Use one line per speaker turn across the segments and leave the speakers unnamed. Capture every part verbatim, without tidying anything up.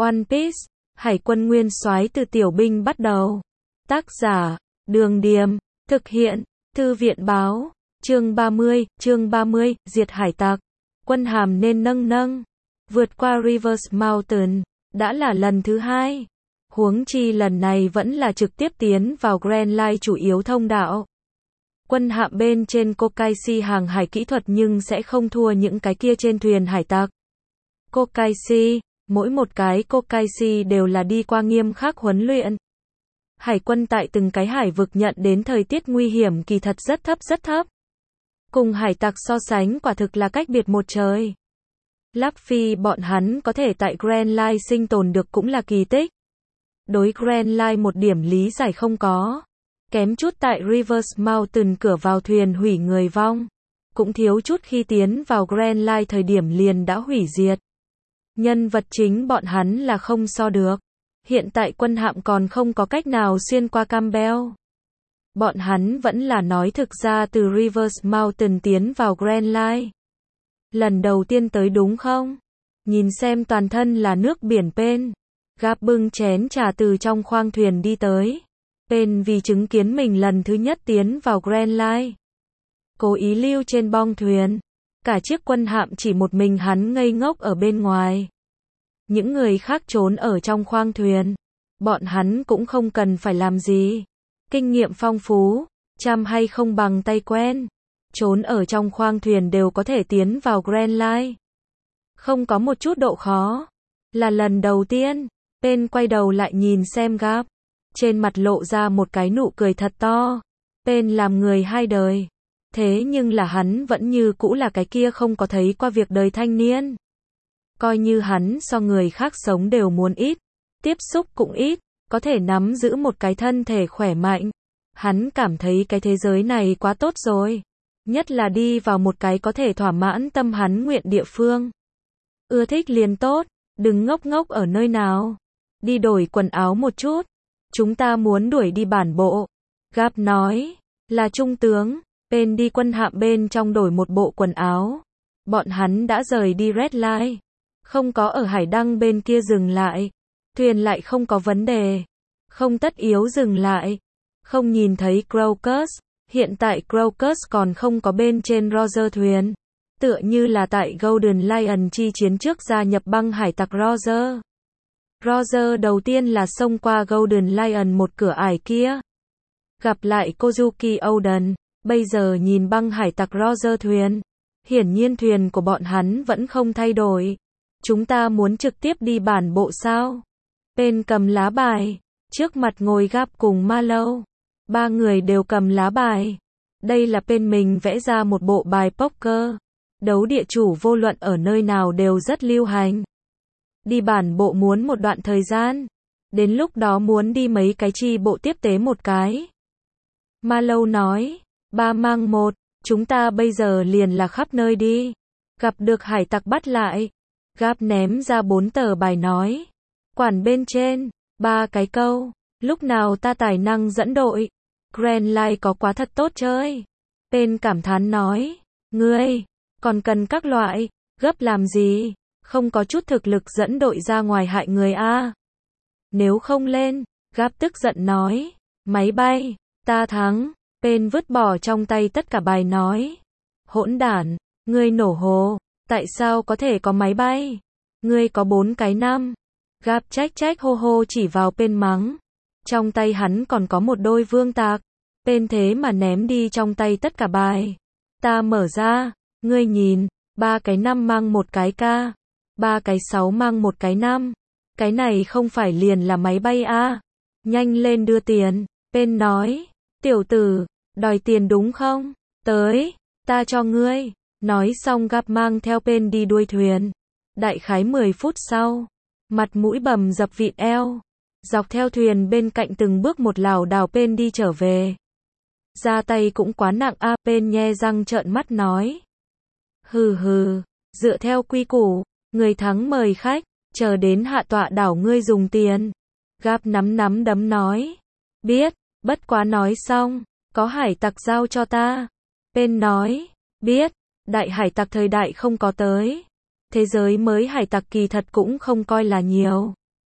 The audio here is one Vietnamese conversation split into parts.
One Piece, Hải quân nguyên soái từ tiểu binh bắt đầu. Tác giả, Đường Điềm, thực hiện, Thư viện Báo, chương ba mươi, chương ba mươi, diệt hải tặc. Quân hàm nên nâng nâng, vượt qua Rivers Mountain, đã là lần thứ hai. Huống chi lần này vẫn là trực tiếp tiến vào Grand Line chủ yếu thông đạo. Quân hạm bên trên Kokaishi hàng hải kỹ thuật nhưng sẽ không thua những cái kia trên thuyền hải tặc. Kokaishi, mỗi một cái Kokaishi đều là đi qua nghiêm khắc huấn luyện. Hải quân tại từng cái hải vực nhận đến thời tiết nguy hiểm kỳ thật rất thấp rất thấp. Cùng hải tặc so sánh quả thực là cách biệt một trời. Luffy bọn hắn có thể tại Grand Line sinh tồn được cũng là kỳ tích. Đối Grand Line một điểm lý giải không có. Kém chút tại Rivers Mountain cửa vào thuyền hủy người vong. Cũng thiếu chút khi tiến vào Grand Line thời điểm liền đã hủy diệt. Nhân vật chính bọn hắn là không so được. Hiện tại quân hạm còn không có cách nào xuyên qua Campbell. Bọn hắn vẫn là nói thực ra từ Rivers Mountain tiến vào Grand Line. Lần đầu tiên tới đúng không? Nhìn xem toàn thân là nước biển Pen. Gap bưng chén trà từ trong khoang thuyền đi tới. Pen vì chứng kiến mình lần thứ nhất tiến vào Grand Line. Cố ý lưu trên bong thuyền. Cả chiếc quân hạm chỉ một mình hắn ngây ngốc ở bên ngoài. Những người khác trốn ở trong khoang thuyền. Bọn hắn cũng không cần phải làm gì. Kinh nghiệm phong phú, chăm hay không bằng tay quen. Trốn ở trong khoang thuyền đều có thể tiến vào Grand Line. Không có một chút độ khó. Là lần đầu tiên, Pen quay đầu lại nhìn xem Gap. Trên mặt lộ ra một cái nụ cười thật to. Pen làm người hai đời. Thế nhưng là hắn vẫn như cũ là cái kia không có thấy qua việc đời thanh niên. Coi như hắn so người khác sống đều muốn ít. Tiếp xúc cũng ít. Có thể nắm giữ một cái thân thể khỏe mạnh. Hắn cảm thấy cái thế giới này quá tốt rồi. Nhất là đi vào một cái có thể thỏa mãn tâm hắn nguyện địa phương. Ưa thích liền tốt. Đừng ngốc ngốc ở nơi nào. Đi đổi quần áo một chút. Chúng ta muốn đuổi đi bản bộ. Gap nói. Là trung tướng. Pen đi quân hạm bên trong đổi một bộ quần áo. Bọn hắn đã rời đi Red Line. Không có ở hải đăng bên kia dừng lại. Thuyền lại không có vấn đề. Không tất yếu dừng lại. Không nhìn thấy Crocus. Hiện tại Crocus còn không có bên trên Roger thuyền. Tựa như là tại Golden Lion chi chiến trước gia nhập băng hải tặc Roger. Roger đầu tiên là xông qua Golden Lion một cửa ải kia. Gặp lại Kozuki Oden. Bây giờ nhìn băng hải tặc Roger thuyền. Hiển nhiên thuyền của bọn hắn vẫn không thay đổi. Chúng ta muốn trực tiếp đi bản bộ sao? Pen cầm lá bài. Trước mặt ngồi Gap cùng Marlow. Ba người đều cầm lá bài. Đây là Pen mình vẽ ra một bộ bài poker. Đấu địa chủ vô luận ở nơi nào đều rất lưu hành. Đi bản bộ muốn một đoạn thời gian. Đến lúc đó muốn đi mấy cái chi bộ tiếp tế một cái. Marlow nói. Ba mang một. Chúng ta bây giờ liền là khắp nơi đi. Gặp được hải tặc bắt lại. Gap ném ra bốn tờ bài nói. Quản bên trên. Ba cái câu. Lúc nào ta tài năng dẫn đội. Grand Line có quá thật tốt chơi. Pen cảm thán nói. Ngươi. Còn cần các loại. Gấp làm gì. Không có chút thực lực dẫn đội ra ngoài hại người a. Nếu không lên. Gap tức giận nói. Máy bay. Ta thắng. Pen vứt bỏ trong tay tất cả bài nói. Hỗn đản. Ngươi nổ hồ. Tại sao có thể có máy bay? Ngươi có bốn cái năm. Gap trách trách hô hô chỉ vào Pen mắng. Trong tay hắn còn có một đôi vương tạc. Pen thế mà ném đi trong tay tất cả bài. Ta mở ra. Ngươi nhìn. Ba cái năm mang một cái ca. Ba cái sáu mang một cái năm. Cái này không phải liền là máy bay a? Nhanh lên đưa tiền. Pen nói. Tiểu tử. Đòi tiền đúng không? Tới. Ta cho ngươi. Nói xong Gap mang theo Pen đi đuôi thuyền. Đại khái mười phút sau. Mặt mũi bầm dập vịn eo. Dọc theo thuyền bên cạnh từng bước một lảo đảo Pen đi trở về. Ra tay cũng quá nặng a. Pen nhe răng trợn mắt nói. Hừ hừ. Dựa theo quy củ. Người thắng mời khách. Chờ đến hạ tọa đảo ngươi dùng tiền. Gap nắm nắm đấm nói. Biết. Bất quá nói xong. Có hải tặc giao cho ta. Pen nói. Biết. Đại hải tặc thời đại không có tới. Thế giới mới hải tặc kỳ thật cũng không coi là nhiều.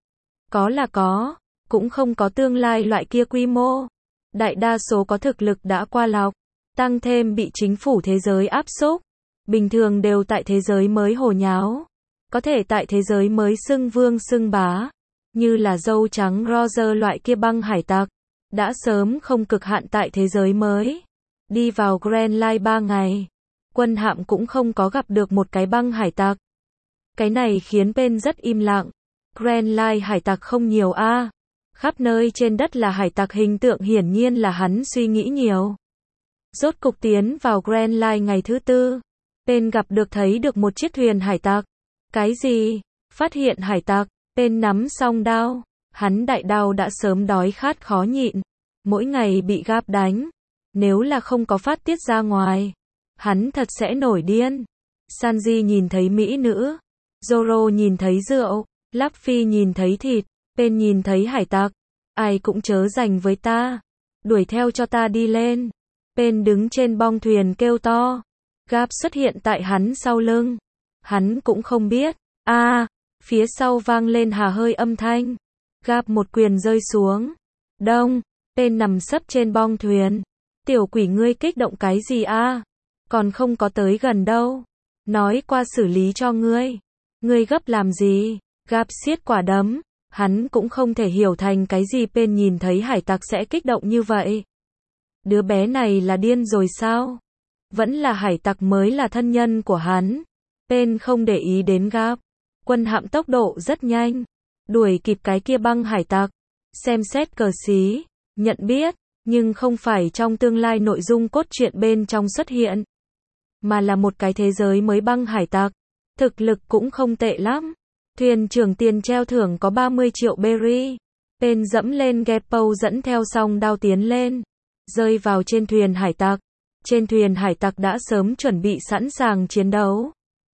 Có là có, cũng không có tương lai loại kia quy mô. Đại đa số có thực lực đã qua lọc, tăng thêm bị chính phủ thế giới áp xúc, bình thường đều tại thế giới mới hồ nháo. Có thể tại thế giới mới xưng vương xưng bá, như là dâu trắng Roger loại kia băng hải tặc, đã sớm không cực hạn tại thế giới mới. Đi vào Grand Line ba ngày, quân hạm cũng không có gặp được một cái băng hải tặc. Cái này khiến Pen rất im lặng. Grand Line hải tặc không nhiều a. Khắp nơi trên đất là hải tặc, hình tượng hiển nhiên là hắn suy nghĩ nhiều. Rốt cục tiến vào Grand Line ngày thứ tư, Pen gặp được thấy được một chiếc thuyền hải tặc. Cái gì? Phát hiện hải tặc, Pen nắm song đao. Hắn đại đao đã sớm đói khát khó nhịn, mỗi ngày bị Gap đánh, nếu là không có phát tiết ra ngoài, hắn thật sẽ nổi điên. Sanji nhìn thấy mỹ nữ, Zoro nhìn thấy rượu, Luffy nhìn thấy thịt, Pen nhìn thấy hải tặc, ai cũng chớ giành với ta, đuổi theo cho ta đi lên. Pen đứng trên bong thuyền kêu to, Gap xuất hiện tại hắn sau lưng, hắn cũng không biết, a, à, phía sau vang lên hà hơi âm thanh, Gap một quyền rơi xuống, đông, Pen nằm sấp trên bong thuyền, tiểu quỷ ngươi kích động cái gì a? À? Còn không có tới gần đâu, nói qua xử lý cho ngươi, ngươi gấp làm gì? Gap siết quả đấm, hắn cũng không thể hiểu thành cái gì Pen nhìn thấy hải tặc sẽ kích động như vậy. Đứa bé này là điên rồi sao? Vẫn là hải tặc mới là thân nhân của hắn. Pen không để ý đến Gap. Quân hạm tốc độ rất nhanh, đuổi kịp cái kia băng hải tặc. Xem xét cờ xí, nhận biết, nhưng không phải trong tương lai nội dung cốt truyện bên trong xuất hiện, mà là một cái thế giới mới băng hải tặc. Thực lực cũng không tệ lắm. Thuyền trưởng tiền treo thưởng có ba mươi triệu berry. Pen dẫm lên Geppo dẫn theo song đao tiến lên, rơi vào trên thuyền hải tặc. Trên thuyền hải tặc đã sớm chuẩn bị sẵn sàng chiến đấu.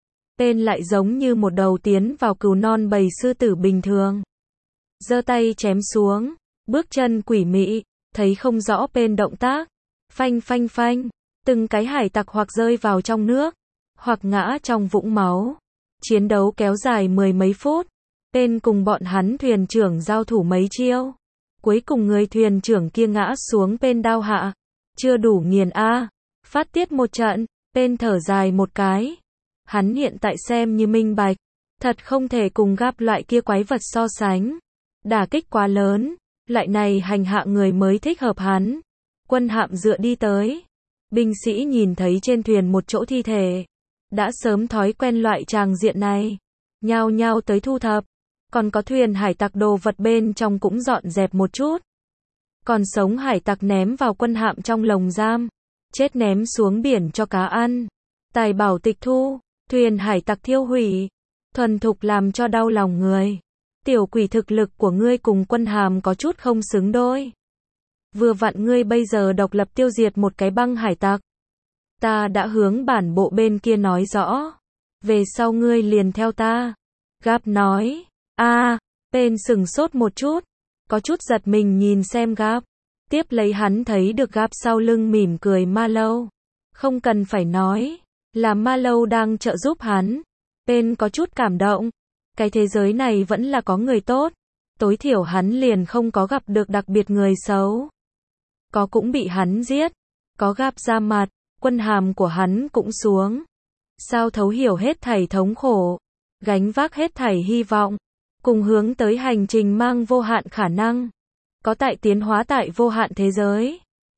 Pen lại giống như một đầu tiến vào cừu non bầy sư tử bình thường, giơ tay chém xuống, bước chân quỷ mị, thấy không rõ Pen động tác. Phanh phanh phanh, từng cái hải tặc hoặc rơi vào trong nước, hoặc ngã trong vũng máu. Chiến đấu kéo dài mười mấy phút. Pen cùng bọn hắn thuyền trưởng giao thủ mấy chiêu. Cuối cùng người thuyền trưởng kia ngã xuống Pen đao hạ. Chưa đủ nghiền a. Phát tiết một trận, Pen thở dài một cái. Hắn hiện tại xem như minh bạch, thật không thể cùng Gap loại kia quái vật so sánh. Đả kích quá lớn, loại này hành hạ người mới thích hợp hắn. Quân hạm dựa đi tới. Binh sĩ nhìn thấy trên thuyền một chỗ thi thể, đã sớm thói quen loại tràng diện này, nhao nhao tới thu thập. Còn có thuyền hải tặc đồ vật bên trong cũng dọn dẹp một chút. Còn sống hải tặc ném vào quân hạm trong lồng giam, chết ném xuống biển cho cá ăn. Tài bảo tịch thu, thuyền hải tặc thiêu hủy, thuần thục làm cho đau lòng người. Tiểu quỷ, thực lực của ngươi cùng quân hàm có chút không xứng đôi. Vừa vặn ngươi bây giờ độc lập tiêu diệt một cái băng hải tặc, ta đã hướng bản bộ bên kia nói rõ, về sau ngươi liền theo ta. Gap nói, a, à, Pen sừng sốt một chút, có chút giật mình nhìn xem Gap. Tiếp lấy hắn thấy được Gap sau lưng mỉm cười Marlow. Không cần phải nói, là Marlow đang trợ giúp hắn. Pen có chút cảm động. Cái thế giới này vẫn là có người tốt, tối thiểu hắn liền không có gặp được đặc biệt người xấu. Có cũng bị hắn giết, có Gap ra mặt, quân hàm của hắn cũng xuống. Sao thấu hiểu hết thảy thống khổ, gánh vác hết thảy hy vọng, cùng hướng tới hành trình mang vô hạn khả năng, có tại tiến hóa tại vô hạn thế giới.